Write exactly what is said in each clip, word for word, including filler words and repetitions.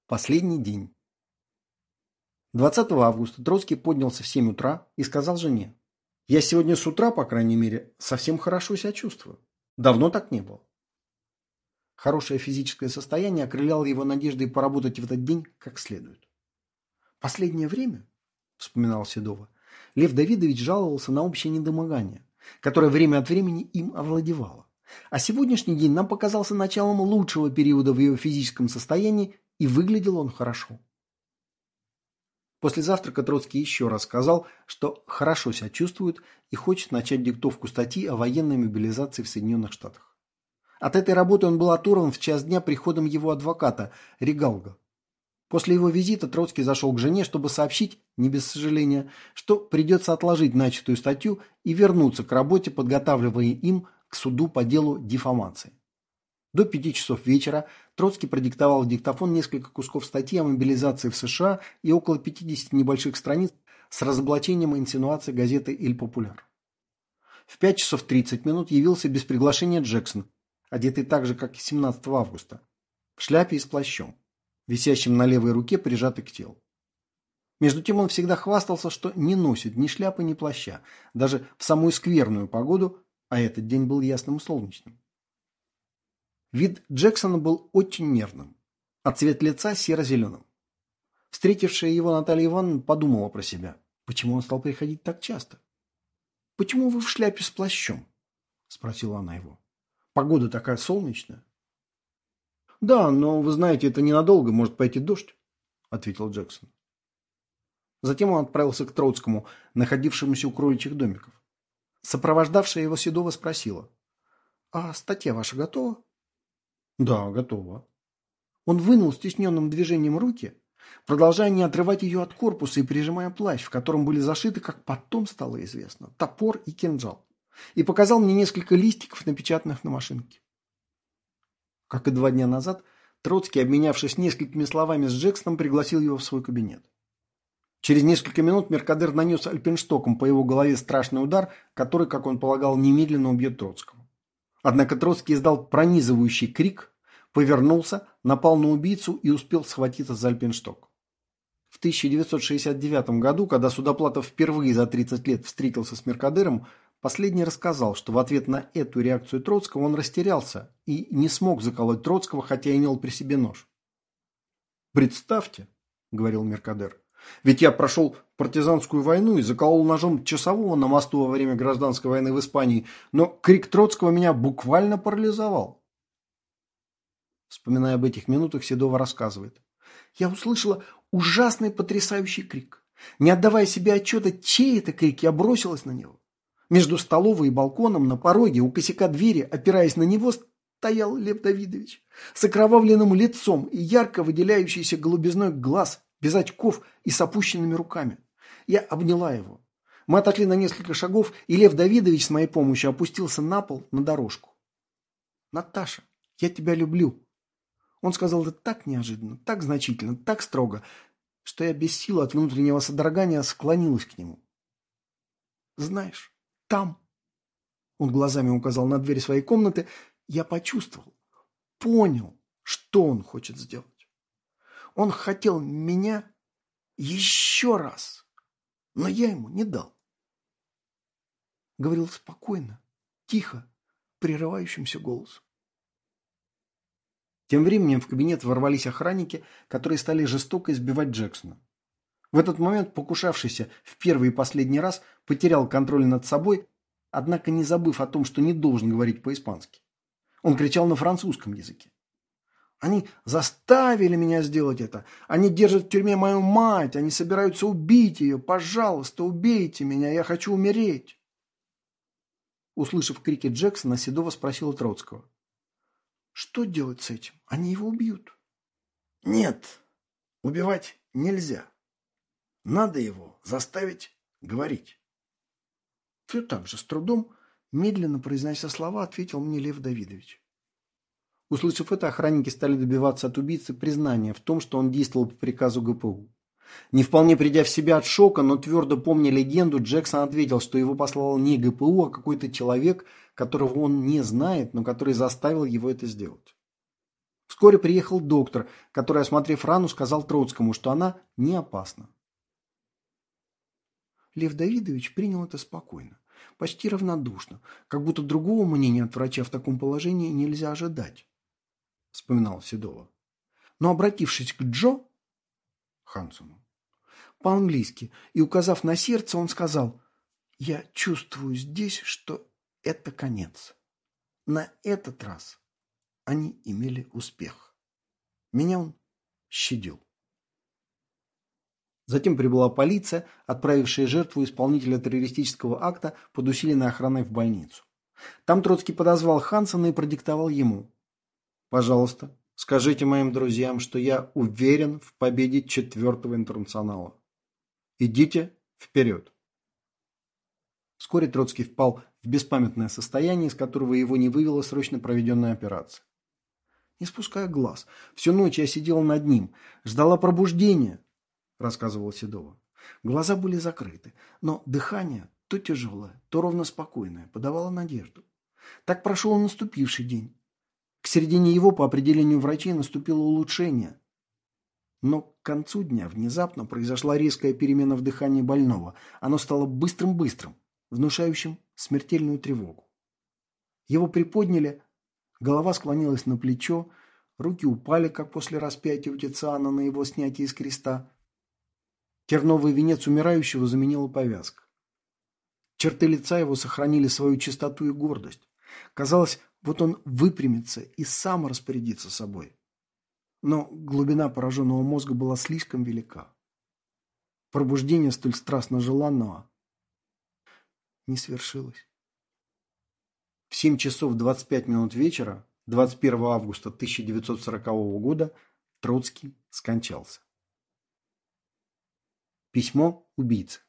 Последний день. двадцатого августа Троцкий поднялся в семь утра и сказал жене: «Я сегодня с утра, по крайней мере, совсем хорошо себя чувствую. Давно так не было». Хорошее физическое состояние окрыляло его надеждой поработать в этот день как следует. «Последнее время, — вспоминал Седова, — Лев Давидович жаловался на общее недомогание, которое время от времени им овладевало. А сегодняшний день нам показался началом лучшего периода в его физическом состоянии, и выглядел он хорошо». После завтрака Троцкий еще раз сказал, что хорошо себя чувствует и хочет начать диктовку статьи о военной мобилизации в Соединенных Штатах. От этой работы он был оторван в час дня приходом его адвоката Регалго. После его визита Троцкий зашел к жене, чтобы сообщить, не без сожаления, что придется отложить начатую статью и вернуться к работе, подготавливая им к суду по делу дифамации. До пяти часов вечера Троцкий продиктовал в диктофон несколько кусков статьи о мобилизации в США и около пятидесяти небольших страниц с разоблачением инсинуаций газеты «Эль Популяр». В пять часов тридцать минут явился без приглашения Джексон, одетый так же, как и семнадцатого августа, в шляпе и с плащом, висящим на левой руке, прижатый к телу. Между тем он всегда хвастался, что не носит ни шляпы, ни плаща, даже в самую скверную погоду, а этот день был ясным и солнечным. Вид Джексона был очень нервным, а цвет лица серо-зеленым. Встретившая его Наталья Ивановна подумала про себя: почему он стал приходить так часто? «Почему вы в шляпе с плащом?» – спросила она его. «Погода такая солнечная». «Да, но вы знаете, это ненадолго, может пойти дождь», – ответил Джексон. Затем он отправился к Троцкому, находившемуся у кроличьих домиков. Сопровождавшая его Седова спросила: «А статья ваша готова?» «Да, готово». Он вынул стесненным движением руки, продолжая не отрывать ее от корпуса и прижимая плащ, в котором были зашиты, как потом стало известно, топор и кинжал, и показал мне несколько листиков, напечатанных на машинке. Как и два дня назад, Троцкий, обменявшись несколькими словами с Джексоном, пригласил его в свой кабинет. Через несколько минут Меркадер нанес альпинштоком по его голове страшный удар, который, как он полагал, немедленно убьет Троцкого. Однако Троцкий издал пронизывающий крик, повернулся, напал на убийцу и успел схватиться за альпиншток. В тысяча девятьсот шестьдесят девятом году, когда Судоплатов впервые за тридцать лет встретился с Меркадером, последний рассказал, что в ответ на эту реакцию Троцкого он растерялся и не смог заколоть Троцкого, хотя имел при себе нож. «Представьте, — говорил Меркадер, — ведь я прошел партизанскую войну и заколол ножом часового на мосту во время гражданской войны в Испании, но крик Троцкого меня буквально парализовал». Вспоминая об этих минутах, Седова рассказывает: «Я услышала ужасный потрясающий крик. Не отдавая себе отчета, чей это крик, я бросилась на него. Между столовой и балконом, на пороге, у косяка двери, опираясь на него, стоял Лев Давидович с окровавленным лицом и ярко выделяющийся голубизной глаз, без очков и с опущенными руками. Я обняла его. Мы отошли на несколько шагов, и Лев Давидович с моей помощью опустился на пол, на дорожку. «Наташа, я тебя люблю». Он сказал это так неожиданно, так значительно, так строго, что я без сил от внутреннего содрогания склонилась к нему. «Знаешь, там...» Он глазами указал на дверь своей комнаты. Я почувствовал, понял, что он хочет сделать. Он хотел меня еще раз, но я ему не дал. Говорил спокойно, тихо, прерывающимся голосом. Тем временем в кабинет ворвались охранники, которые стали жестоко избивать Джексона. В этот момент покушавшийся в первый и последний раз потерял контроль над собой, однако не забыв о том, что не должен говорить по-испански. Он кричал на французском языке. «Они заставили меня сделать это! Они держат в тюрьме мою мать! Они собираются убить ее! Пожалуйста, убейте меня! Я хочу умереть!» Услышав крики Джексона, Седова спросила Троцкого: «Что делать с этим? Они его убьют». «Нет, убивать нельзя. Надо его заставить говорить». Все так же, с трудом, медленно произнося слова, ответил мне Лев Давидович. Услышав это, охранники стали добиваться от убийцы признания в том, что он действовал по приказу ГПУ. Не вполне придя в себя от шока, но твердо помня легенду, Джексон ответил, что его послал не ГПУ, а какой-то человек, которого он не знает, но который заставил его это сделать. Вскоре приехал доктор, который, осмотрев рану, сказал Троцкому, что она не опасна. Лев Давидович принял это спокойно, почти равнодушно, как будто другого мнения от врача в таком положении нельзя ожидать, вспоминал Седова. Но, обратившись к Джо Хансону по-английски и указав на сердце, он сказал: «Я чувствую здесь, что это конец. На этот раз они имели успех. Меня он щадил». Затем прибыла полиция, отправившая жертву исполнителя террористического акта под усиленной охраной в больницу. Там Троцкий подозвал Хансона и продиктовал ему: «Пожалуйста, скажите моим друзьям, что я уверен в победе четвертого интернационала. Идите вперед». Вскоре Троцкий впал в беспамятное состояние, из которого его не вывела срочно проведенная операция. Не спуская глаз, всю ночь я сидела над ним, ждала пробуждения, рассказывал Седова. Глаза были закрыты, но дыхание то тяжелое, то ровно спокойное подавало надежду. Так прошел наступивший день. К середине его, по определению врачей, наступило улучшение. Но к концу дня внезапно произошла резкая перемена в дыхании больного. Оно стало быстрым-быстрым, внушающим смертельную тревогу. Его приподняли, голова склонилась на плечо, руки упали, как после распятия у Тициана на его снятие из креста. Терновый венец умирающего заменила повязка. Черты лица его сохранили свою чистоту и гордость. Казалось, вот он выпрямится и сам распорядится собой. Но глубина пораженного мозга была слишком велика. Пробуждение столь страстно желанного не свершилось. В семь часов двадцать пять минут вечера двадцать первого августа тысяча девятьсот сорокового года Троцкий скончался. Письмо убийцы.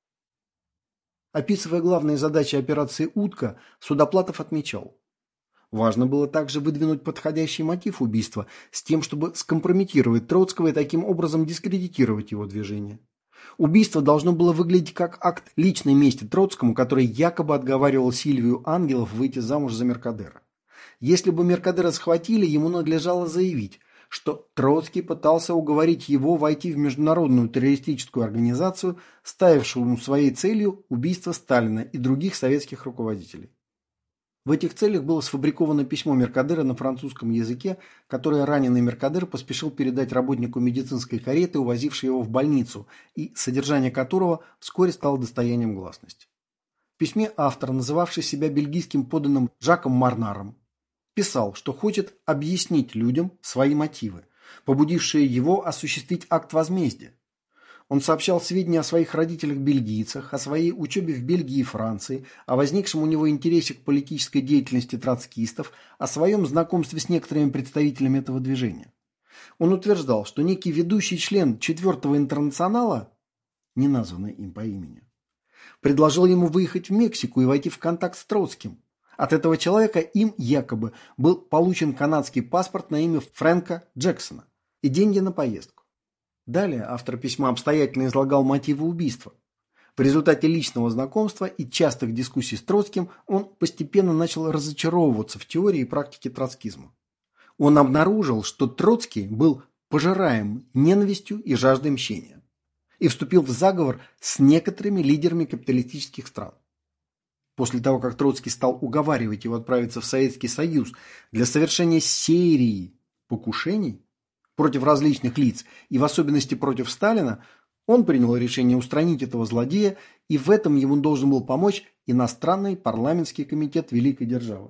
Описывая главные задачи операции «Утка», Судоплатов отмечал: важно было также выдвинуть подходящий мотив убийства с тем, чтобы скомпрометировать Троцкого и таким образом дискредитировать его движение. Убийство должно было выглядеть как акт личной мести Троцкому, который якобы отговаривал Сильвию Ангелов выйти замуж за Меркадера. Если бы Меркадера схватили, ему надлежало заявить, что Троцкий пытался уговорить его войти в международную террористическую организацию, ставившую своей целью убийство Сталина и других советских руководителей. В этих целях было сфабриковано письмо Меркадера на французском языке, которое раненый Меркадер поспешил передать работнику медицинской кареты, увозившей его в больницу, и содержание которого вскоре стало достоянием гласности. В письме автор, называвший себя бельгийским подданным Жаком Марнаром, писал, что хочет объяснить людям свои мотивы, побудившие его осуществить акт возмездия. Он сообщал сведения о своих родителях-бельгийцах, о своей учебе в Бельгии и Франции, о возникшем у него интересе к политической деятельности троцкистов, о своем знакомстве с некоторыми представителями этого движения. Он утверждал, что некий ведущий член четвертого интернационала, не названный им по имени, предложил ему выехать в Мексику и войти в контакт с Троцким. От этого человека им якобы был получен канадский паспорт на имя Фрэнка Джексона и деньги на поездку. Далее автор письма обстоятельно излагал мотивы убийства. В результате личного знакомства и частых дискуссий с Троцким он постепенно начал разочаровываться в теории и практике троцкизма. Он обнаружил, что Троцкий был пожираем ненавистью и жаждой мщения, и вступил в заговор с некоторыми лидерами капиталистических стран. После того, как Троцкий стал уговаривать его отправиться в Советский Союз для совершения серии покушений против различных лиц, и в особенности против Сталина, он принял решение устранить этого злодея, и в этом ему должен был помочь иностранный парламентский комитет Великой Державы.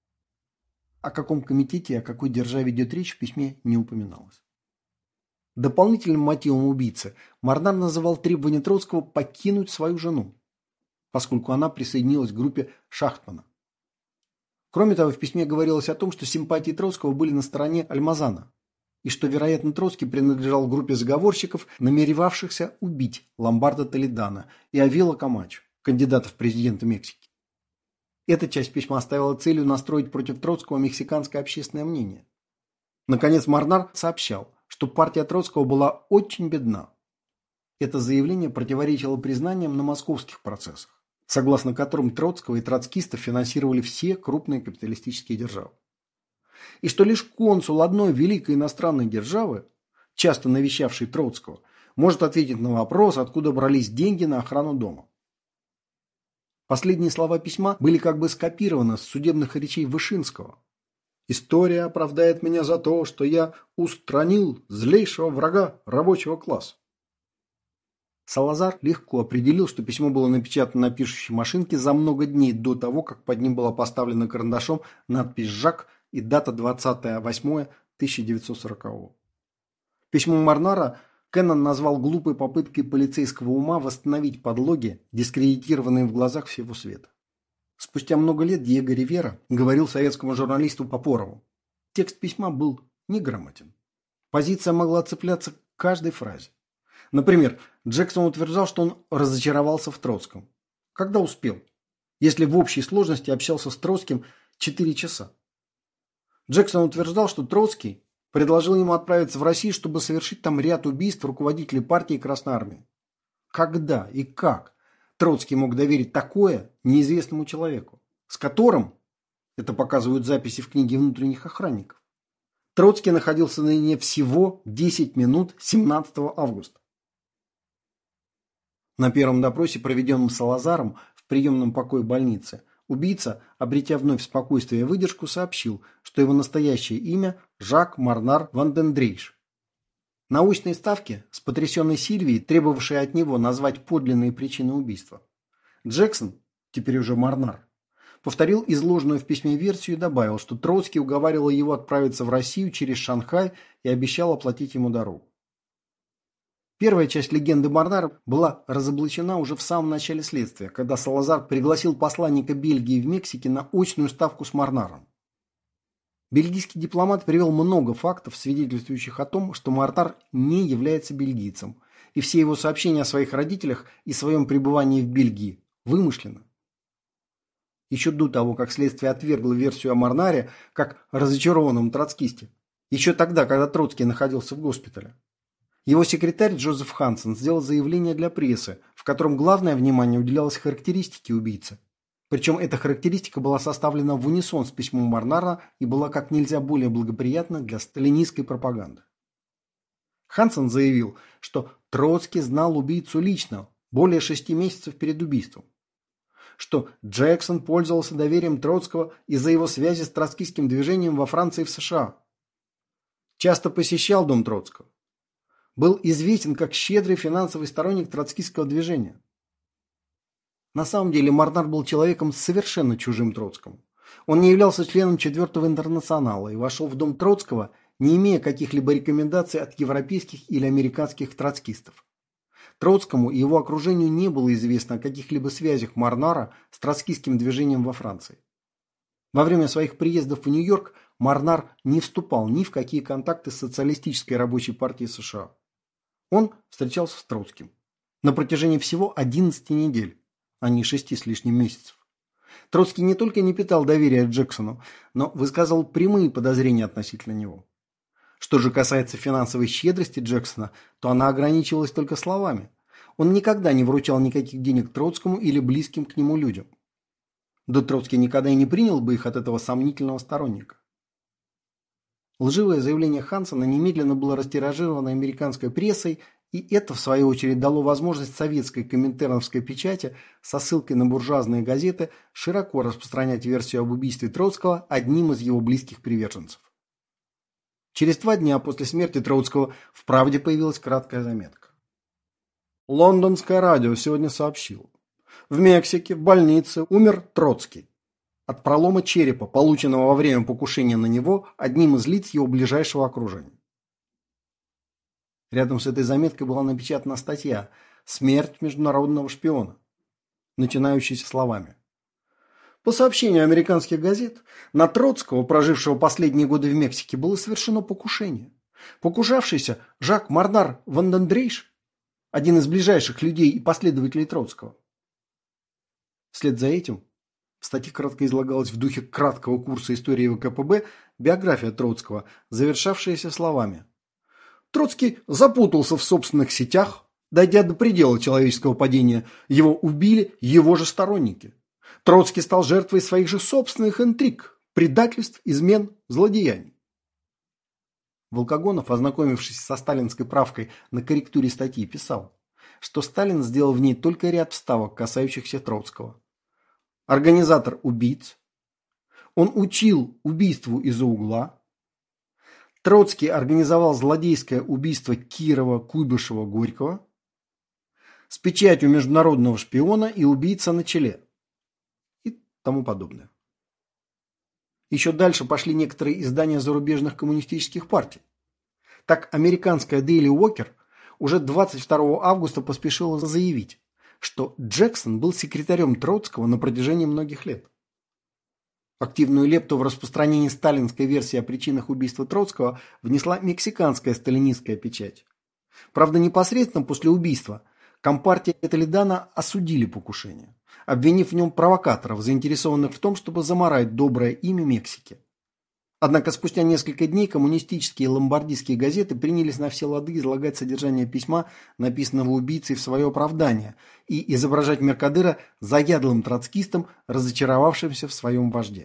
О каком комитете и о какой державе идет речь в письме не упоминалось. Дополнительным мотивом убийцы Марнар называл требование Троцкого покинуть свою жену, поскольку она присоединилась к группе Шахтмана. Кроме того, в письме говорилось о том, что симпатии Троцкого были на стороне Альмазана, и что, вероятно, Троцкий принадлежал группе заговорщиков, намеревавшихся убить Ломбардо Толедано и Авила Камачо, кандидата в президенты Мексики. Эта часть письма оставила целью настроить против Троцкого мексиканское общественное мнение. Наконец, Марнар сообщал, что партия Троцкого была очень бедна. Это заявление противоречило признаниям на московских процессах, согласно которым Троцкого и троцкистов финансировали все крупные капиталистические державы. и что лишь консул одной великой иностранной державы, часто навещавший Троцкого, может ответить на вопрос, откуда брались деньги на охрану дома. Последние слова письма были как бы скопированы с судебных речей Вышинского. «История оправдает меня за то, что я устранил злейшего врага рабочего класса». Салазар легко определил, что письмо было напечатано на пишущей машинке за много дней до того, как под ним была поставлена карандашом надпись «Жак» и дата двадцатое восьмое тысяча девятьсот сорокового. Письмо Марнара Кеннон назвал глупой попыткой полицейского ума восстановить подлоги, дискредитированные в глазах всего света. Спустя много лет Диего Ривера говорил советскому журналисту Попорову: текст письма был неграмотен. Позиция могла цепляться к каждой фразе. Например, Джексон утверждал, что он разочаровался в Троцком. Когда успел? Если в общей сложности общался с Троцким четыре часа. Джексон утверждал, что Троцкий предложил ему отправиться в Россию, чтобы совершить там ряд убийств руководителей партии и Красной Армии. Когда и как Троцкий мог доверить такое неизвестному человеку, с которым, это показывают записи в книге внутренних охранников, Троцкий находился наедине всего десять минут семнадцатого августа. На первом допросе, проведенном Салазаром в приемном покое больницы, убийца, обретя вновь спокойствие и выдержку, сообщил, что его настоящее имя Жак Марнар Вандендрейш. На очной ставке с потрясенной Сильвией, требовавшей от него назвать подлинные причины убийства, Джексон, теперь уже Марнар, повторил изложенную в письме версию и добавил, что Троцкий уговаривал его отправиться в Россию через Шанхай и обещал оплатить ему дорогу. Первая часть легенды Марнара была разоблачена уже в самом начале следствия, когда Салазар пригласил посланника Бельгии в Мексике на очную ставку с Марнаром. Бельгийский дипломат привел много фактов, свидетельствующих о том, что Марнар не является бельгийцем, и все его сообщения о своих родителях и своем пребывании в Бельгии вымышлены. Еще до того, как следствие отвергло версию о Марнаре как разочарованном троцкисте, еще тогда, когда Троцкий находился в госпитале, его секретарь Джозеф Хансен сделал заявление для прессы, в котором главное внимание уделялось характеристике убийцы. Причем эта характеристика была составлена в унисон с письмом Марнара и была как нельзя более благоприятна для сталинистской пропаганды. Хансен заявил, что Троцкий знал убийцу лично, более шести месяцев перед убийством, что Джексон пользовался доверием Троцкого из-за его связи с троцкистским движением во Франции и в США, часто посещал дом Троцкого, был известен как щедрый финансовый сторонник троцкистского движения. На самом деле Марнар был человеком совершенно чужим Троцкому. Он не являлся членом четвертого интернационала и вошел в дом Троцкого, не имея каких-либо рекомендаций от европейских или американских троцкистов. Троцкому и его окружению не было известно о каких-либо связях Марнара с троцкистским движением во Франции. Во время своих приездов в Нью-Йорк Марнар не вступал ни в какие контакты с социалистической рабочей партией США. Он встречался с Троцким на протяжении всего одиннадцати недель, а не шести с лишним месяцев. Троцкий не только не питал доверия Джексону, но высказывал прямые подозрения относительно него. Что же касается финансовой щедрости Джексона, то она ограничивалась только словами. Он никогда не вручал никаких денег Троцкому или близким к нему людям. Да Троцкий никогда и не принял бы их от этого сомнительного сторонника. Лживое заявление Хансена немедленно было растиражировано американской прессой, и это, в свою очередь, дало возможность советской коминтерновской печати со ссылкой на буржуазные газеты широко распространять версию об убийстве Троцкого одним из его близких приверженцев. Через два дня после смерти Троцкого в «Правде» появилась краткая заметка. Лондонское радио сегодня сообщило: в Мексике в больнице умер Троцкий от пролома черепа, полученного во время покушения на него одним из лиц его ближайшего окружения. Рядом с этой заметкой была напечатана статья «Смерть международного шпиона», начинающаяся словами: по сообщению американских газет, на Троцкого, прожившего последние годы в Мексике, было совершено покушение. Покушавшийся Жак Марнар Вандендрейш, один из ближайших людей и последователей Троцкого. Вслед за этим в статье кратко излагалась в духе краткого курса истории ВКПБ биография Троцкого, завершавшаяся словами: Троцкий запутался в собственных сетях, дойдя до предела человеческого падения. Его убили его же сторонники. Троцкий стал жертвой своих же собственных интриг, предательств, измен, злодеяний. Волкогонов, ознакомившись со сталинской правкой на корректуре статьи, писал, что Сталин сделал в ней только ряд вставок, касающихся Троцкого. Организатор убийц. Он учил убийству из-за угла. Троцкий организовал злодейское убийство Кирова, Куйбышева, Горького с печатью международного шпиона и убийца на челе и тому подобное. Еще дальше пошли некоторые издания зарубежных коммунистических партий. Так, американская Daily Walker уже двадцать второго августа поспешила заявить, что Джексон был секретарем Троцкого на протяжении многих лет. Активную лепту в распространении сталинской версии о причинах убийства Троцкого внесла мексиканская сталинистская печать. Правда, непосредственно после убийства Компартия Толедано осудили покушение, обвинив в нем провокаторов, заинтересованных в том, чтобы замарать доброе имя Мексики. Однако спустя несколько дней коммунистические и ломбардийские газеты принялись на все лады излагать содержание письма, написанного убийцей, в свое оправдание, и изображать Меркадера заядлым троцкистом, разочаровавшимся в своем вожде.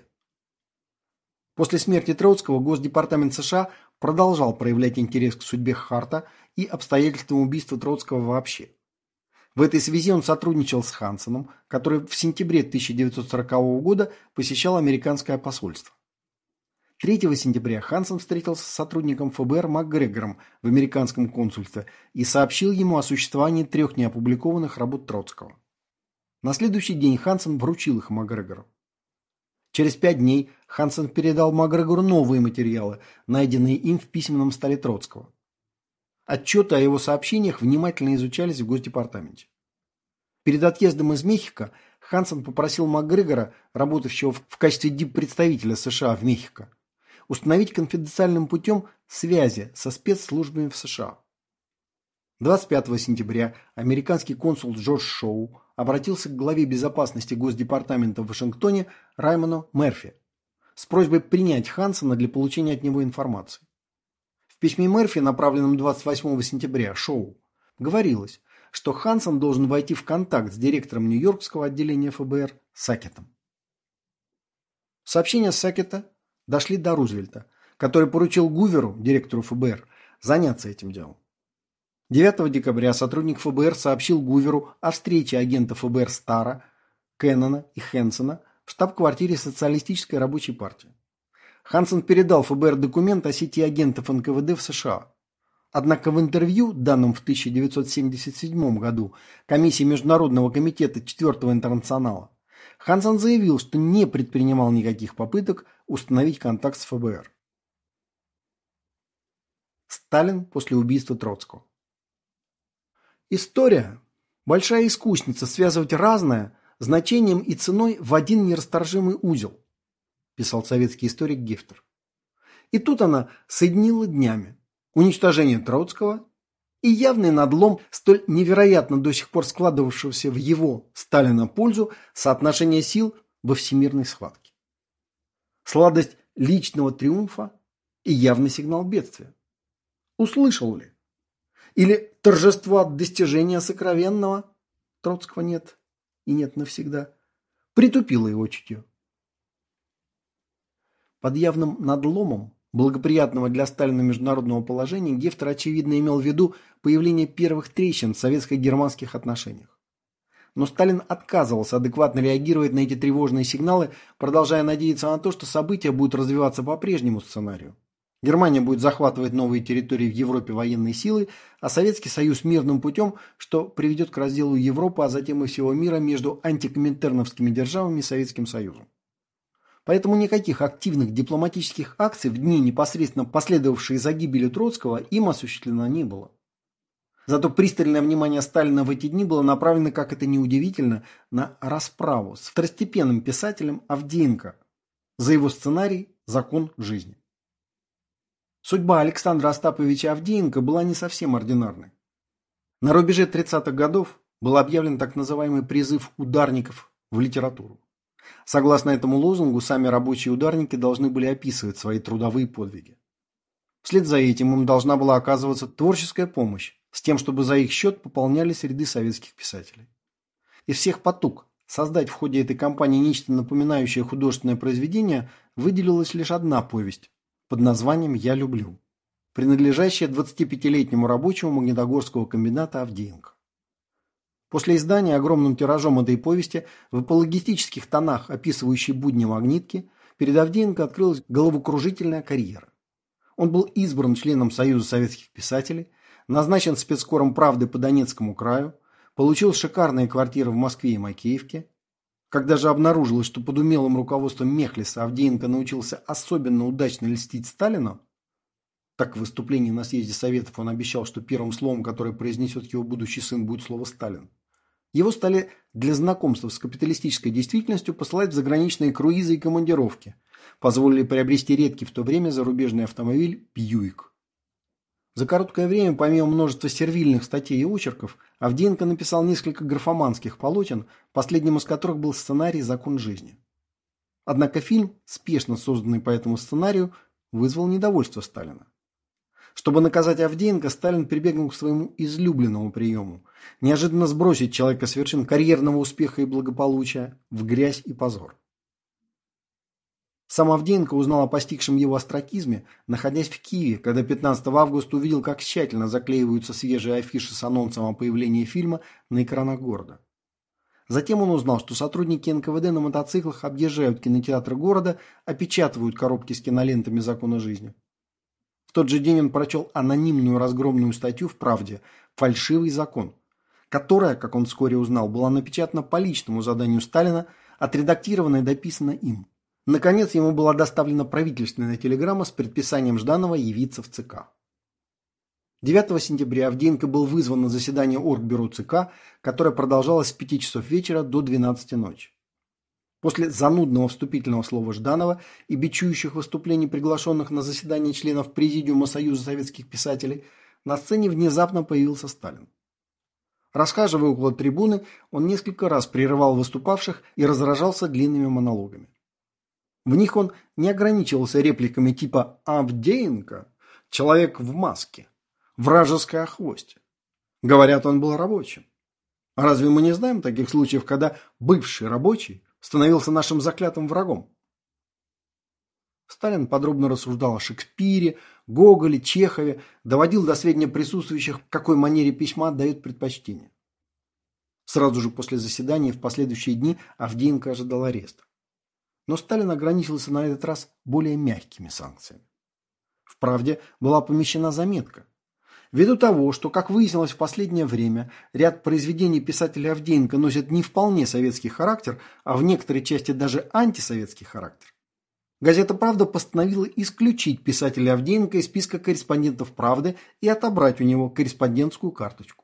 После смерти Троцкого Госдепартамент США продолжал проявлять интерес к судьбе Харта и обстоятельствам убийства Троцкого вообще. В этой связи он сотрудничал с Хансеном, который в сентябре тысяча девятьсот сорокового года посещал американское посольство. третьего сентября Хансен встретился с сотрудником ФБР МакГрегором в американском консульстве и сообщил ему о существовании трех неопубликованных работ Троцкого. На следующий день Хансен вручил их МакГрегору. Через пять дней Хансен передал МакГрегору новые материалы, найденные им в письменном столе Троцкого. Отчеты о его сообщениях внимательно изучались в Госдепартаменте. Перед отъездом из Мехико Хансен попросил МакГрегора, работавшего в качестве диппредставителя США в Мехико, установить конфиденциальным путем связи со спецслужбами в США. двадцать пятого сентября американский консул Джордж Шоу обратился к главе безопасности Госдепартамента в Вашингтоне Раймону Мерфи с просьбой принять Хансена для получения от него информации. В письме Мерфи, направленном двадцать восьмого сентября, Шоу, говорилось, что Хансен должен войти в контакт с директором Нью-Йоркского отделения ФБР Сакетом. Сообщения Сакета дошли до Рузвельта, который поручил Гуверу, директору ФБР, заняться этим делом. девятого декабря сотрудник ФБР сообщил Гуверу о встрече агентов ФБР Стара, Кеннона и Хэнсона в штаб-квартире Социалистической рабочей партии. Хансен передал ФБР документ о сети агентов эн ка вэ дэ в США. Однако в интервью, данном в тысяча девятьсот семьдесят седьмом году комиссии Международного комитета Четвертого интернационала, Хансен заявил, что не предпринимал никаких попыток установить контакт с ФБР. Сталин после убийства Троцкого. История – большая искусница связывать разное значением и ценой в один нерасторжимый узел, писал советский историк Гефтер. И тут она соединила днями уничтожение Троцкого и явный надлом столь невероятно до сих пор складывавшегося в его, Сталина, пользу соотношения сил во всемирной схватке. Сладость личного триумфа и явный сигнал бедствия. Услышал ли? Или торжество от достижения сокровенного, Троцкого нет и нет навсегда, притупило его чутье. Под явным надломом благоприятного для Сталина международного положения Гефтер, очевидно, имел в виду появление первых трещин в советско-германских отношениях. Но Сталин отказывался адекватно реагировать на эти тревожные сигналы, продолжая надеяться на то, что события будут развиваться по прежнему сценарию. Германия будет захватывать новые территории в Европе военной силой, а Советский Союз мирным путем, что приведет к разделу Европы, а затем и всего мира между антикоминтерновскими державами и Советским Союзом. Поэтому никаких активных дипломатических акций в дни, непосредственно последовавшие за гибелью Троцкого, им осуществлено не было. Зато пристальное внимание Сталина в эти дни было направлено, как это ни удивительно, на расправу с второстепенным писателем Авдеенко за его сценарий «Закон жизни». Судьба Александра Остаповича Авдеенко была не совсем ординарной. На рубеже тридцатых годов был объявлен так называемый призыв ударников в литературу. Согласно этому лозунгу, сами рабочие ударники должны были описывать свои трудовые подвиги. Вслед за этим им должна была оказываться творческая помощь, с тем, чтобы за их счет пополнялись ряды советских писателей. Из всех потуг создать в ходе этой кампании нечто напоминающее художественное произведение, выделилась лишь одна повесть под названием «Я люблю», принадлежащая двадцатипятилетнему рабочему Магнитогорского комбината Авдеенко. После издания огромным тиражом этой повести в апологетических тонах, описывающей будни магнитки, перед Авдеенко открылась головокружительная карьера. Он был избран членом Союза советских писателей, назначен спецкором «Правды» по Донецкому краю, получил шикарные квартиры в Москве и Макеевке. Когда же обнаружилось, что под умелым руководством Мехлиса Авдеенко научился особенно удачно льстить Сталину, так в выступлении на съезде Советов он обещал, что первым словом, которое произнесет его будущий сын, будет слово «Сталин», его стали для знакомства с капиталистической действительностью посылать в заграничные круизы и командировки, позволили приобрести редкий в то время зарубежный автомобиль «Бьюик». За короткое время, помимо множества сервильных статей и очерков, Авдеенко написал несколько графоманских полотен, последним из которых был сценарий «Закон жизни». Однако фильм, спешно созданный по этому сценарию, вызвал недовольство Сталина. Чтобы наказать Авдеенко, Сталин прибегнул к своему излюбленному приему – неожиданно сбросить человека с вершин карьерного успеха и благополучия в грязь и позор. Сам Авдеенко узнал о постигшем его остракизме, находясь в Киеве, когда пятнадцатого августа увидел, как тщательно заклеиваются свежие афиши с анонсом о появлении фильма на экранах города. Затем он узнал, что сотрудники эн ка вэ дэ на мотоциклах объезжают кинотеатры города, опечатывают коробки с кинолентами «Закона жизни». В тот же день он прочел анонимную разгромную статью в «Правде» «Фальшивый закон», которая, как он вскоре узнал, была напечатана по личному заданию Сталина, отредактирована и дописана им. Наконец, ему была доставлена правительственная телеграмма с предписанием Жданова явиться в ЦК. девятого сентября Авдеенко был вызван на заседание Оргбюро ЦК, которое продолжалось с пяти часов вечера до двенадцати ночи. После занудного вступительного слова Жданова и бичующих выступлений приглашенных на заседание членов Президиума Союза советских писателей, на сцене внезапно появился Сталин. Расхаживая около трибуны, он несколько раз прерывал выступавших и разражался длинными монологами. В них он не ограничивался репликами типа «Авдеенко, человек в маске, вражеское охвосте». Говорят, он был рабочим. А разве мы не знаем таких случаев, когда бывший рабочий становился нашим заклятым врагом? Сталин подробно рассуждал о Шекспире, Гоголе, Чехове, доводил до сведения присутствующих, какой манере письма отдает предпочтение. Сразу же после заседания и в последующие дни Авдеенко ожидал ареста. Но Сталин ограничился на этот раз более мягкими санкциями. В «Правде» была помещена заметка. Ввиду того, что, как выяснилось в последнее время, ряд произведений писателя Авдеенко носят не вполне советский характер, а в некоторой части даже антисоветский характер, газета «Правда» постановила исключить писателя Авдеенко из списка корреспондентов «Правды» и отобрать у него корреспондентскую карточку.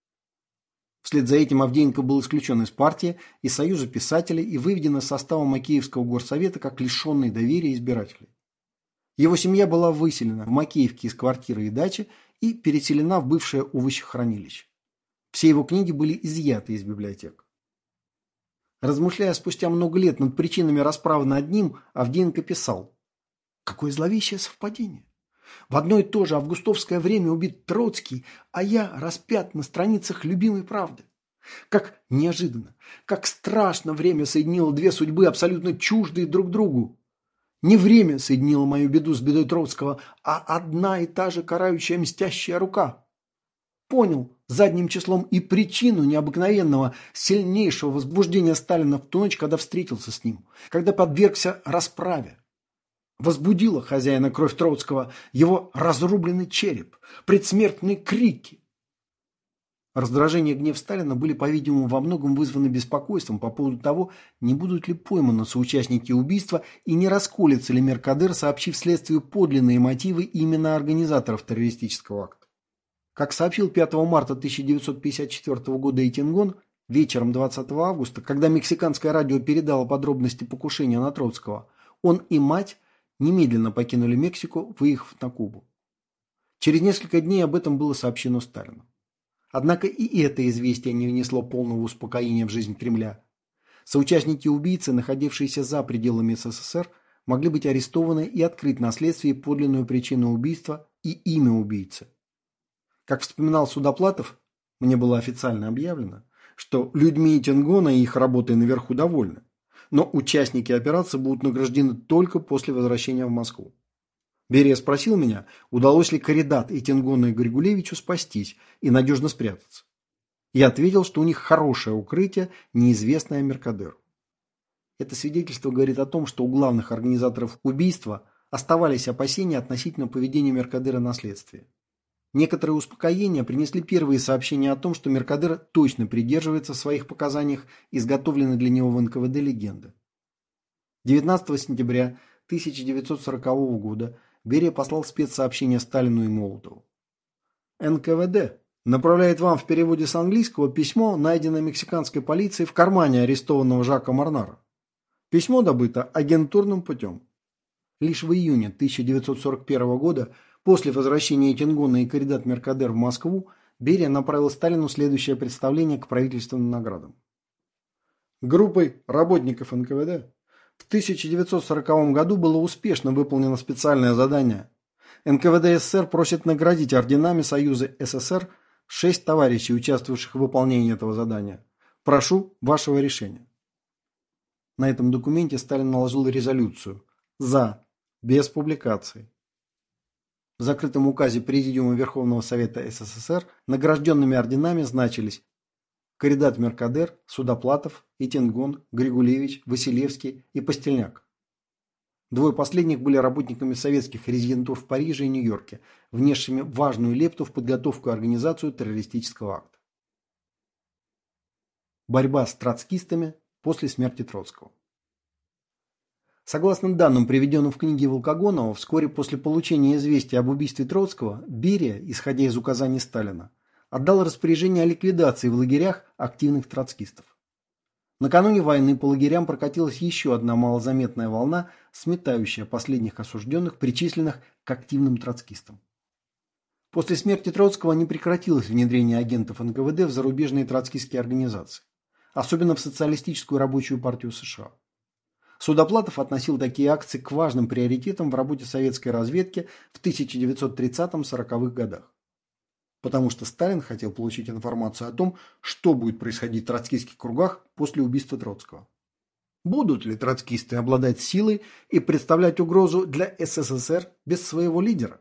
Вслед за этим Авдеенко был исключен из партии, из Союза писателей и выведен из состава Макеевского горсовета как лишенный доверия избирателей. Его семья была выселена в Макеевке из квартиры и дачи и переселена в бывшее овощехранилище. Все его книги были изъяты из библиотек. Размышляя спустя много лет над причинами расправы над ним, Авдеенко писал: «Какое зловещее совпадение! В одно и то же августовское время убит Троцкий, а я распят на страницах любимой правды. Как неожиданно, как страшно время соединило две судьбы, абсолютно чуждые друг другу. Не время соединило мою беду с бедой Троцкого, а одна и та же карающая мстящая рука. Понял задним числом и причину необыкновенного, сильнейшего возбуждения Сталина в ту ночь, когда встретился с ним, когда подвергся расправе. Возбудила хозяина кровь Троцкого, его разрубленный череп, предсмертные крики». Раздражение и гнев Сталина были, по-видимому, во многом вызваны беспокойством по поводу того, не будут ли пойманы соучастники убийства и не расколется ли Меркадер, сообщив следствию подлинные мотивы именно организаторов террористического акта. Как сообщил пятого марта тысяча девятьсот пятьдесят четвёртого года Этингон, вечером двадцатого августа, когда мексиканское радио передало подробности покушения на Троцкого, он и мать немедленно покинули Мексику, выехав на Кубу. Через несколько дней об этом было сообщено Сталину. Однако и это известие не внесло полного успокоения в жизнь Кремля. Соучастники убийцы, находившиеся за пределами эс эс эс эр, могли быть арестованы и открыть на следствии подлинную причину убийства и имя убийцы. Как вспоминал Судоплатов, мне было официально объявлено, что людьми Тенгона и их работой наверху довольны, но участники операции будут награждены только после возвращения в Москву. Берия спросил меня, удалось ли Каридат и Тенгону и Григулевичу спастись и надежно спрятаться. Я ответил, что у них хорошее укрытие, неизвестное Меркадеру. Это свидетельство говорит о том, что у главных организаторов убийства оставались опасения относительно поведения Меркадера на следствии. Некоторые успокоения принесли первые сообщения о том, что Меркадер точно придерживается в своих показаниях изготовленной для него в эн ка вэ дэ легенды. девятнадцатого сентября тысяча девятьсот сорокового года Берия послал спецсообщение Сталину и Молотову. эн ка вэ дэ направляет вам в переводе с английского письмо, найденное мексиканской полицией в кармане арестованного Жака Марнара. Письмо добыто агентурным путем. Лишь в июне тысяча девятьсот сорок первого года, после возвращения Тенгона и Каридат Меркадер в Москву, Берия направил Сталину следующее представление к правительственным наградам. Группой работников эн ка вэ дэ в тысяча девятьсот сороковом году было успешно выполнено специальное задание. эн ка вэ дэ эс эс эс эр просит наградить орденами Союза эс эс эс эр шесть товарищей, участвовавших в выполнении этого задания. Прошу вашего решения. На этом документе Сталин наложил резолюцию «За», без публикаций. В закрытом указе Президиума Верховного Совета эс эс эс эр награжденными орденами значились Каридат Меркадер, Судоплатов, Итенгон, Григулевич, Василевский и Постельняк. Двое последних были работниками советских резидентур в Париже и Нью-Йорке, внесшими важную лепту в подготовку и организацию террористического акта. Борьба с троцкистами после смерти Троцкого. Согласно данным, приведенным в книге Волкогонова, вскоре после получения известия об убийстве Троцкого, Берия, исходя из указаний Сталина, отдал распоряжение о ликвидации в лагерях активных троцкистов. Накануне войны по лагерям прокатилась еще одна малозаметная волна, сметающая последних осужденных, причисленных к активным троцкистам. После смерти Троцкого не прекратилось внедрение агентов эн ка вэ дэ в зарубежные троцкистские организации, особенно в социалистическую рабочую партию США. Судоплатов относил такие акции к важным приоритетам в работе советской разведки в тысяча девятьсот тридцатых-сороковых годах. Потому что Сталин хотел получить информацию о том, что будет происходить в троцкистских кругах после убийства Троцкого. Будут ли троцкисты обладать силой и представлять угрозу для эс эс эс эр без своего лидера?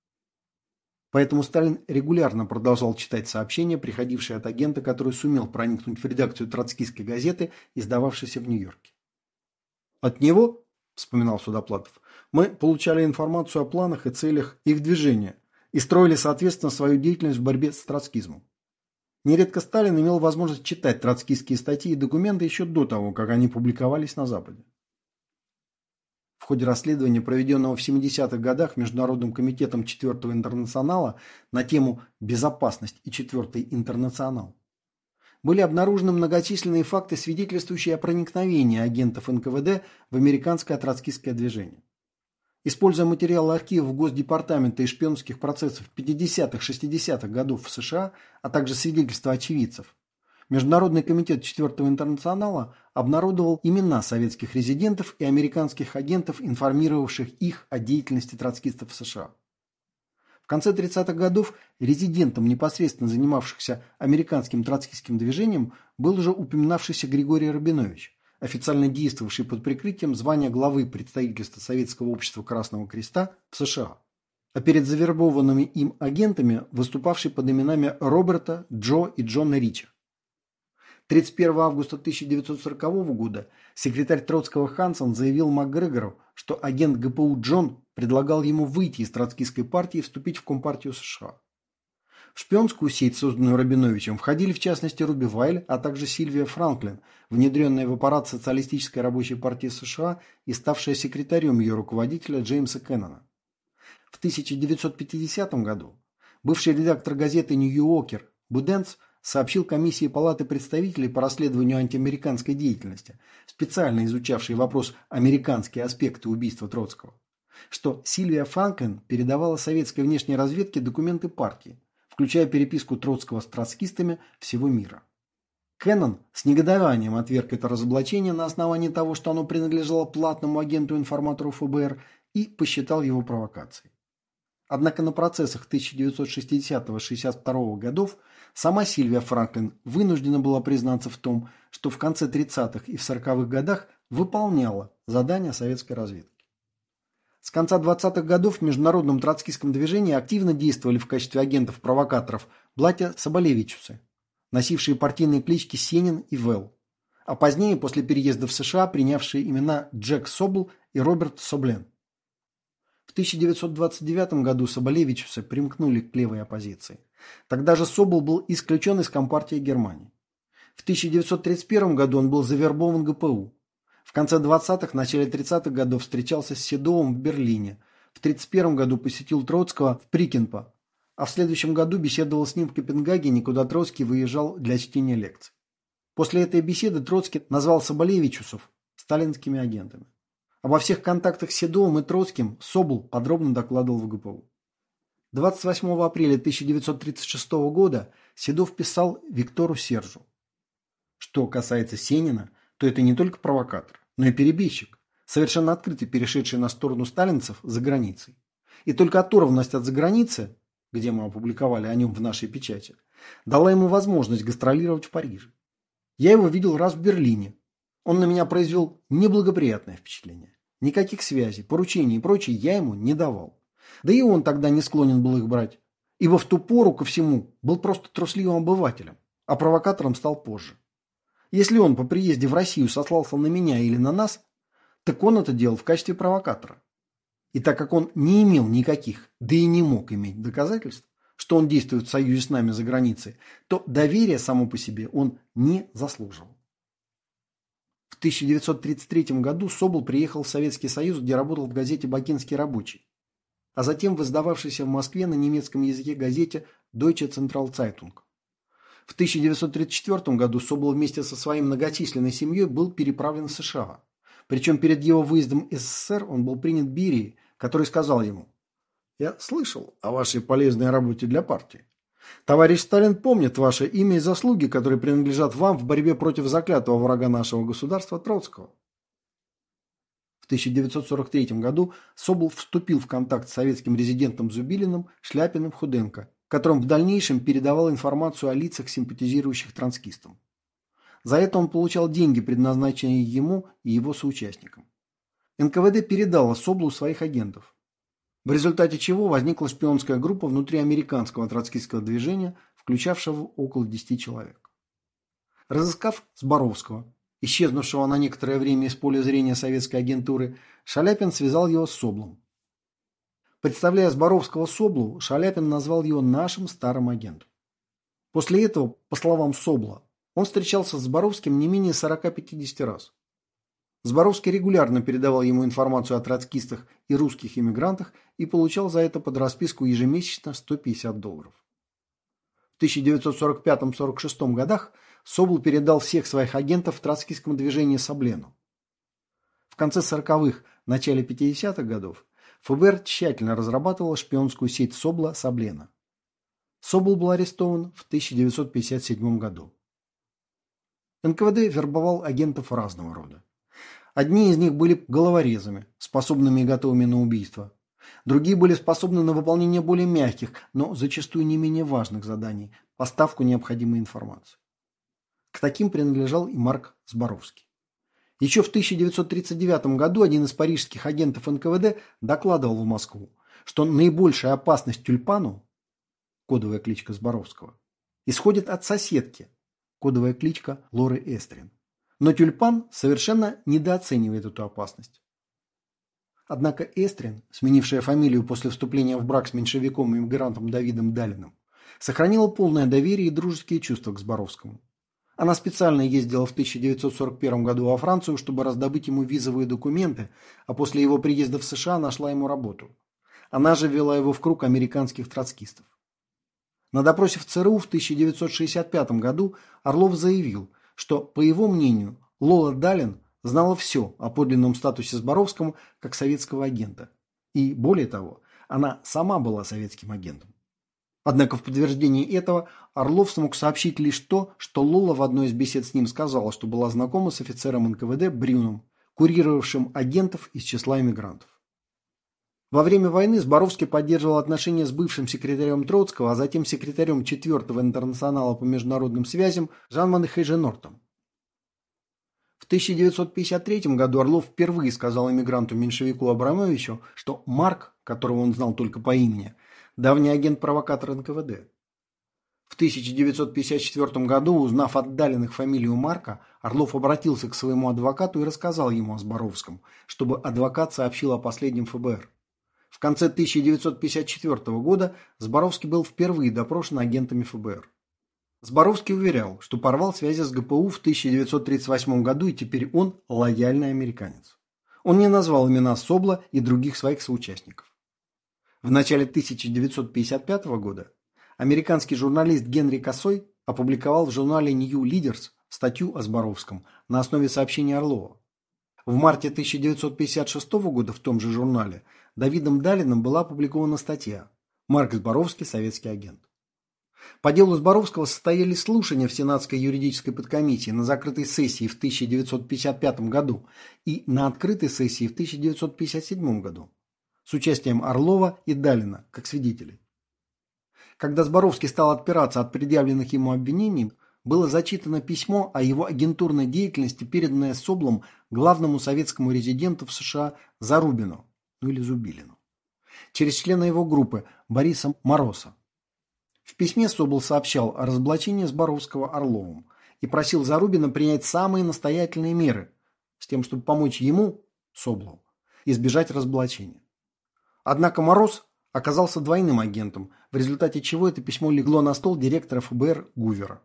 Поэтому Сталин регулярно продолжал читать сообщения, приходившие от агента, который сумел проникнуть в редакцию троцкистской газеты, издававшейся в Нью-Йорке. От него, вспоминал Судоплатов, мы получали информацию о планах и целях их движения и строили, соответственно, свою деятельность в борьбе с троцкизмом. Нередко Сталин имел возможность читать троцкистские статьи и документы еще до того, как они публиковались на Западе. В ходе расследования, проведенного в семидесятых годах Международным комитетом Четвертого интернационала на тему «Безопасность и Четвертый интернационал», были обнаружены многочисленные факты, свидетельствующие о проникновении агентов эн ка вэ дэ в американское троцкистское движение. Используя материалы архивов Госдепартамента и шпионских процессов пятидесятых-шестидесятых годов в США, а также свидетельства очевидцев, Международный комитет Четвертого интернационала обнародовал имена советских резидентов и американских агентов, информировавших их о деятельности троцкистов в США. В конце тридцатых годов резидентом, непосредственно занимавшихся американским троцкистским движением, был уже упоминавшийся Григорий Рабинович, официально действовавший под прикрытием звания главы представительства Советского общества Красного Креста в США, а перед завербованными им агентами выступавший под именами Роберта, Джо и Джона Рича. тридцать первого августа тысяча девятьсот сорокового года секретарь Троцкого Хансен заявил МакГрегору, что агент гэ пэ у Джон предлагал ему выйти из троцкистской партии и вступить в Компартию США. В шпионскую сеть, созданную Рабиновичем, входили в частности Руби Вайль, а также Сильвия Франклин, внедренная в аппарат Социалистической рабочей партии США и ставшая секретарем ее руководителя Джеймса Кеннона. В тысяча девятьсот пятидесятом году бывший редактор газеты «Нью-Йоркер» Буденц сообщил комиссии Палаты представителей по расследованию антиамериканской деятельности, специально изучавшей вопрос «американские аспекты убийства Троцкого», что Сильвия Франклин передавала советской внешней разведке документы партии, включая переписку Троцкого с троцкистами всего мира. Кеннон с негодованием отверг это разоблачение на основании того, что оно принадлежало платному агенту-информатору эф бэ эр, и посчитал его провокацией. Однако на процессах тысяча девятьсот шестидесятого — шестьдесят второго годов сама Сильвия Франклин вынуждена была признаться в том, что в конце тридцатых и в сороковых годах выполняла задания советской разведки. С конца двадцатых годов в международном троцкистском движении активно действовали в качестве агентов-провокаторов братья-Соболевичусы, носившие партийные клички Сенин и Вэлл, а позднее, после переезда в США, принявшие имена Джек Собл и Роберт Соблен. В тысяча девятьсот двадцать девятом году Соболевичусы примкнули к левой оппозиции. Тогда же Собол был исключен из Компартии Германии. В тысяча девятьсот тридцать первом году он был завербован ГПУ. В конце двадцатых, начале тридцатых годов встречался с Седовым в Берлине. В тридцать первом году посетил Троцкого в Прикенпо, а в следующем году беседовал с ним в Копенгагене, куда Троцкий выезжал для чтения лекций. После этой беседы Троцкий назвал Соболевичусов сталинскими агентами. Обо всех контактах с Седовым и Троцким Собол подробно докладывал в ГПУ. двадцать восьмого апреля тысяча девятьсот тридцать шестого года Седов писал Виктору Сержу: что касается Сенина, то это не только провокатор, но и перебежчик, совершенно открыто перешедший на сторону сталинцев за границей. И только оторванность от заграницы, где мы опубликовали о нем в нашей печати, дала ему возможность гастролировать в Париже. Я его видел раз в Берлине. Он на меня произвел неблагоприятное впечатление. Никаких связей, поручений и прочее я ему не давал. Да и он тогда не склонен был их брать, ибо в ту пору ко всему был просто трусливым обывателем, а провокатором стал позже. Если он по приезде в Россию сослался на меня или на нас, так он это делал в качестве провокатора. И так как он не имел никаких, да и не мог иметь доказательств, что он действует в союзе с нами за границей, то доверия само по себе он не заслуживал. В тысяча девятьсот тридцать третьем году Собол приехал в Советский Союз, где работал в газете «Бакинский рабочий», а затем в издававшейся в Москве на немецком языке газете «Deutsche Zentralzeitung». В тысяча девятьсот тридцать четвёртом году Собол вместе со своей многочисленной семьей был переправлен в США. Причем перед его выездом из СССР он был принят Берией, который сказал ему: «Я слышал о вашей полезной работе для партии. Товарищ Сталин помнит ваше имя и заслуги, которые принадлежат вам в борьбе против заклятого врага нашего государства Троцкого». В тысяча девятьсот сорок третьем году Собол вступил в контакт с советским резидентом Зубилиным, Шляпиным, Худенко, которым в дальнейшем передавал информацию о лицах, симпатизирующих троцкистам. За это он получал деньги, предназначенные ему и его соучастникам. эн ка вэ дэ передало Соблу своих агентов, в результате чего возникла шпионская группа внутри американского троцкистского движения, включавшего около десяти человек. Разыскав Зборовского, исчезнувшего на некоторое время из поля зрения советской агентуры, Шаляпин связал его с Соблом. Представляя Зборовского Соблу, Шаляпин назвал его нашим старым агентом. После этого, по словам Собла, он встречался с Зборовским не менее сорока-пятидесяти раз. Зборовский регулярно передавал ему информацию о троцкистах и русских эмигрантах и получал за это под расписку ежемесячно сто пятьдесят долларов. В тысяча девятьсот сорок пятом — сорок шестом годах Собл передал всех своих агентов в троцкистском движении Соблену. В конце сороковых, начале пятидесятых годов эф бэ эр тщательно разрабатывала шпионскую сеть Собла-Соблена. Собл был арестован в тысяча девятьсот пятьдесят седьмом году. эн ка вэ дэ вербовал агентов разного рода. Одни из них были головорезами, способными и готовыми на убийство. Другие были способны на выполнение более мягких, но зачастую не менее важных заданий – поставку необходимой информации. К таким принадлежал и Марк Зборовский. Еще в тысяча девятьсот тридцать девятом году один из парижских агентов эн ка вэ дэ докладывал в Москву, что наибольшая опасность тюльпану, кодовая кличка Зборовского, исходит от соседки, кодовая кличка Лоры Эстрин. Но тюльпан совершенно недооценивает эту опасность. Однако Эстрин, сменившая фамилию после вступления в брак с меньшевиком и эмигрантом Давидом Далиным, сохранила полное доверие и дружеские чувства к Зборовскому. Она специально ездила в тысяча девятьсот сорок первом году во Францию, чтобы раздобыть ему визовые документы, а после его приезда в США нашла ему работу. Она же ввела его в круг американских троцкистов. На допросе в ЦРУ в тысяча девятьсот шестьдесят пятом году Орлов заявил, что, по его мнению, Лола Далин знала все о подлинном статусе Зборовского как советского агента. И, более того, она сама была советским агентом. Однако в подтверждении этого Орлов смог сообщить лишь то, что Лола в одной из бесед с ним сказала, что была знакома с офицером эн ка вэ дэ Брюном, курировавшим агентов из числа эмигрантов. Во время войны Зборовский поддерживал отношения с бывшим секретарем Троцкого, а затем секретарем четвёртого интернационала по международным связям Жан-Мане Хейже-Нортом. В тысяча девятьсот пятьдесят третьем году Орлов впервые сказал эмигранту-меньшевику Абрамовичу, что Марк, которого он знал только по имени, давний агент-провокатор эн ка вэ дэ. В тысяча девятьсот пятьдесят четвёртом году, узнав отдаленных фамилию Марка, Орлов обратился к своему адвокату и рассказал ему о Зборовском, чтобы адвокат сообщил о последнем эф бэ эр. В конце тысяча девятьсот пятьдесят четвёртого года Зборовский был впервые допрошен агентами эф бэ эр. Зборовский уверял, что порвал связи с гэ пэ у в тысяча девятьсот тридцать восьмом году, и теперь он лояльный американец. Он не назвал имена Собла и других своих соучастников. В начале тысяча девятьсот пятьдесят пятого года американский журналист Генри Косой опубликовал в журнале New Leaders статью о Зборовском на основе сообщений Орлова. В марте тысяча девятьсот пятьдесят шестого года в том же журнале Давидом Далиным была опубликована статья «Марк Зборовский. Советский агент». По делу Зборовского состоялись слушания в Сенатской юридической подкомиссии на закрытой сессии в тысяча девятьсот пятьдесят пятом году и на открытой сессии в тысяча девятьсот пятьдесят седьмом году с участием Орлова и Далина как свидетелей. Когда Зборовский стал отпираться от предъявленных ему обвинений, было зачитано письмо о его агентурной деятельности, переданное Соблом главному советскому резиденту в США Зарубину, ну или Зубилину, через члена его группы Бориса Мороса. В письме Собол сообщал о разоблачении Зборовского Орловым и просил Зарубина принять самые настоятельные меры с тем, чтобы помочь ему, Соблу, избежать разоблачения. Однако Мороз оказался двойным агентом, в результате чего это письмо легло на стол директора эф бэ эр Гувера.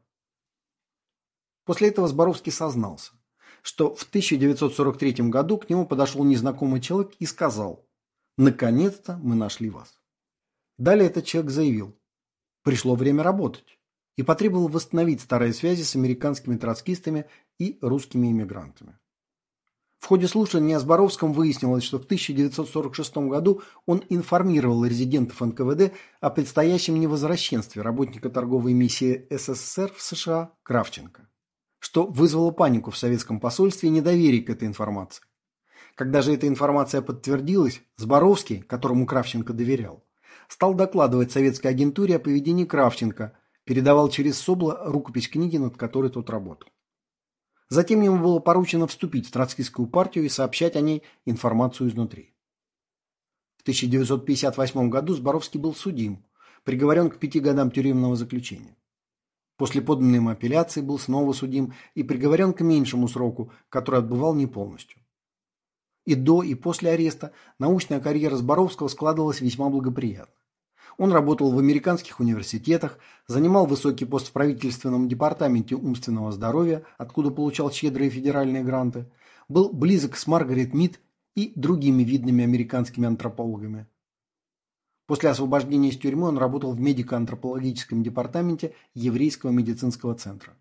После этого Зборовский сознался, что в тысяча девятьсот сорок третьем году к нему подошел незнакомый человек и сказал: «Наконец-то мы нашли вас». Далее этот человек заявил: «Пришло время работать», и потребовал восстановить старые связи с американскими троцкистами и русскими иммигрантами. В ходе слушания о Зборовском выяснилось, что в тысяча девятьсот сорок шестом году он информировал резидентов эн ка вэ дэ о предстоящем невозвращенстве работника торговой миссии эс эс эс эр в США Кравченко, что вызвало панику в советском посольстве и недоверие к этой информации. Когда же эта информация подтвердилась, Зборовский, которому Кравченко доверял, стал докладывать советской агентуре о поведении Кравченко, передавал через Собла рукопись книги, над которой тот работал. Затем ему было поручено вступить в троцкистскую партию и сообщать о ней информацию изнутри. В тысяча девятьсот пятьдесят восьмом году Зборовский был судим, приговорен к пяти годам тюремного заключения. После поданной ему апелляции был снова судим и приговорен к меньшему сроку, который отбывал не полностью. И до, и после ареста научная карьера Зборовского складывалась весьма благоприятно. Он работал в американских университетах, занимал высокий пост в правительственном департаменте умственного здоровья, откуда получал щедрые федеральные гранты, был близок с Маргарет Мид и другими видными американскими антропологами. После освобождения из тюрьмы он работал в медико-антропологическом департаменте Еврейского медицинского центра.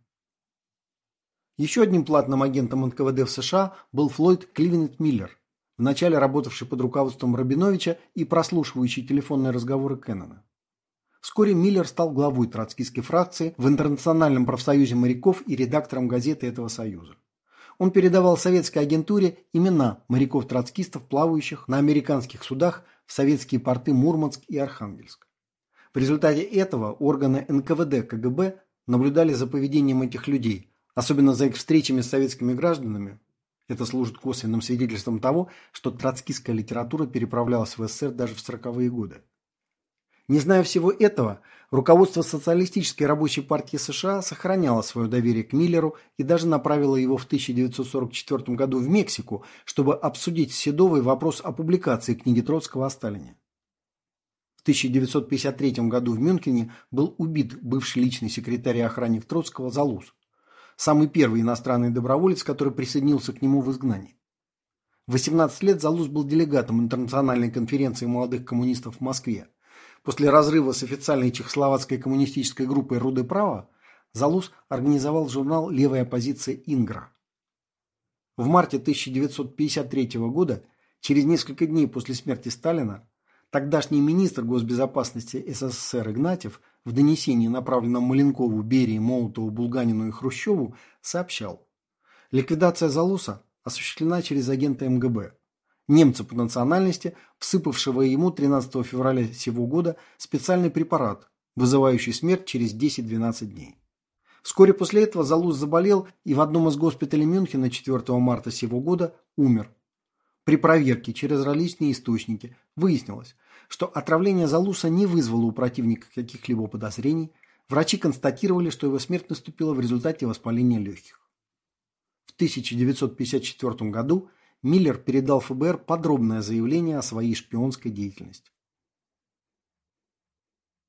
Еще одним платным агентом эн ка вэ дэ в США был Флойд Кливленд Миллер, вначале работавший под руководством Рабиновича и прослушивающий телефонные разговоры Кеннона. Вскоре Миллер стал главой троцкистской фракции в Интернациональном профсоюзе моряков и редактором газеты этого союза. Он передавал советской агентуре имена моряков-троцкистов, плавающих на американских судах в советские порты Мурманск и Архангельск. В результате этого органы эн ка вэ дэ ка гэ бэ наблюдали за поведением этих людей, особенно за их встречами с советскими гражданами. Это служит косвенным свидетельством того, что троцкистская литература переправлялась в эс эс эс эр даже в сороковые годы. Не зная всего этого, руководство Социалистической рабочей партии США сохраняло свое доверие к Миллеру и даже направило его в тысяча девятьсот сорок четвёртом году в Мексику, чтобы обсудить с Седовой вопрос о публикации книги Троцкого о Сталине. В тысяча девятьсот пятьдесят третьем году в Мюнхене был убит бывший личный секретарь и охранник Троцкого Залуз, самый первый иностранный доброволец, который присоединился к нему в изгнании. В восемнадцать лет Залуз был делегатом Интернациональной конференции молодых коммунистов в Москве. После разрыва с официальной чехословацкой коммунистической группой «Руды права» Залуз организовал журнал «Левая оппозиция Ингра». В марте тысяча девятьсот пятьдесят третьего года, через несколько дней после смерти Сталина, тогдашний министр госбезопасности эс эс эс эр Игнатьев в донесении, направленном Маленкову, Берии, Молотову, Булганину и Хрущеву, сообщал: ликвидация Залуса осуществлена через агента эм гэ бэ. немца по национальности, всыпавшего ему тринадцатого февраля сего года специальный препарат, вызывающий смерть через десять-двенадцать дней. Вскоре после этого Залус заболел и в одном из госпиталей Мюнхена четвёртого марта сего года умер. При проверке через различные источники выяснилось, что отравление Залуса не вызвало у противника каких-либо подозрений. Врачи констатировали, что его смерть наступила в результате воспаления легких. В тысяча девятьсот пятьдесят четвёртом году Миллер передал эф бэ эр подробное заявление о своей шпионской деятельности.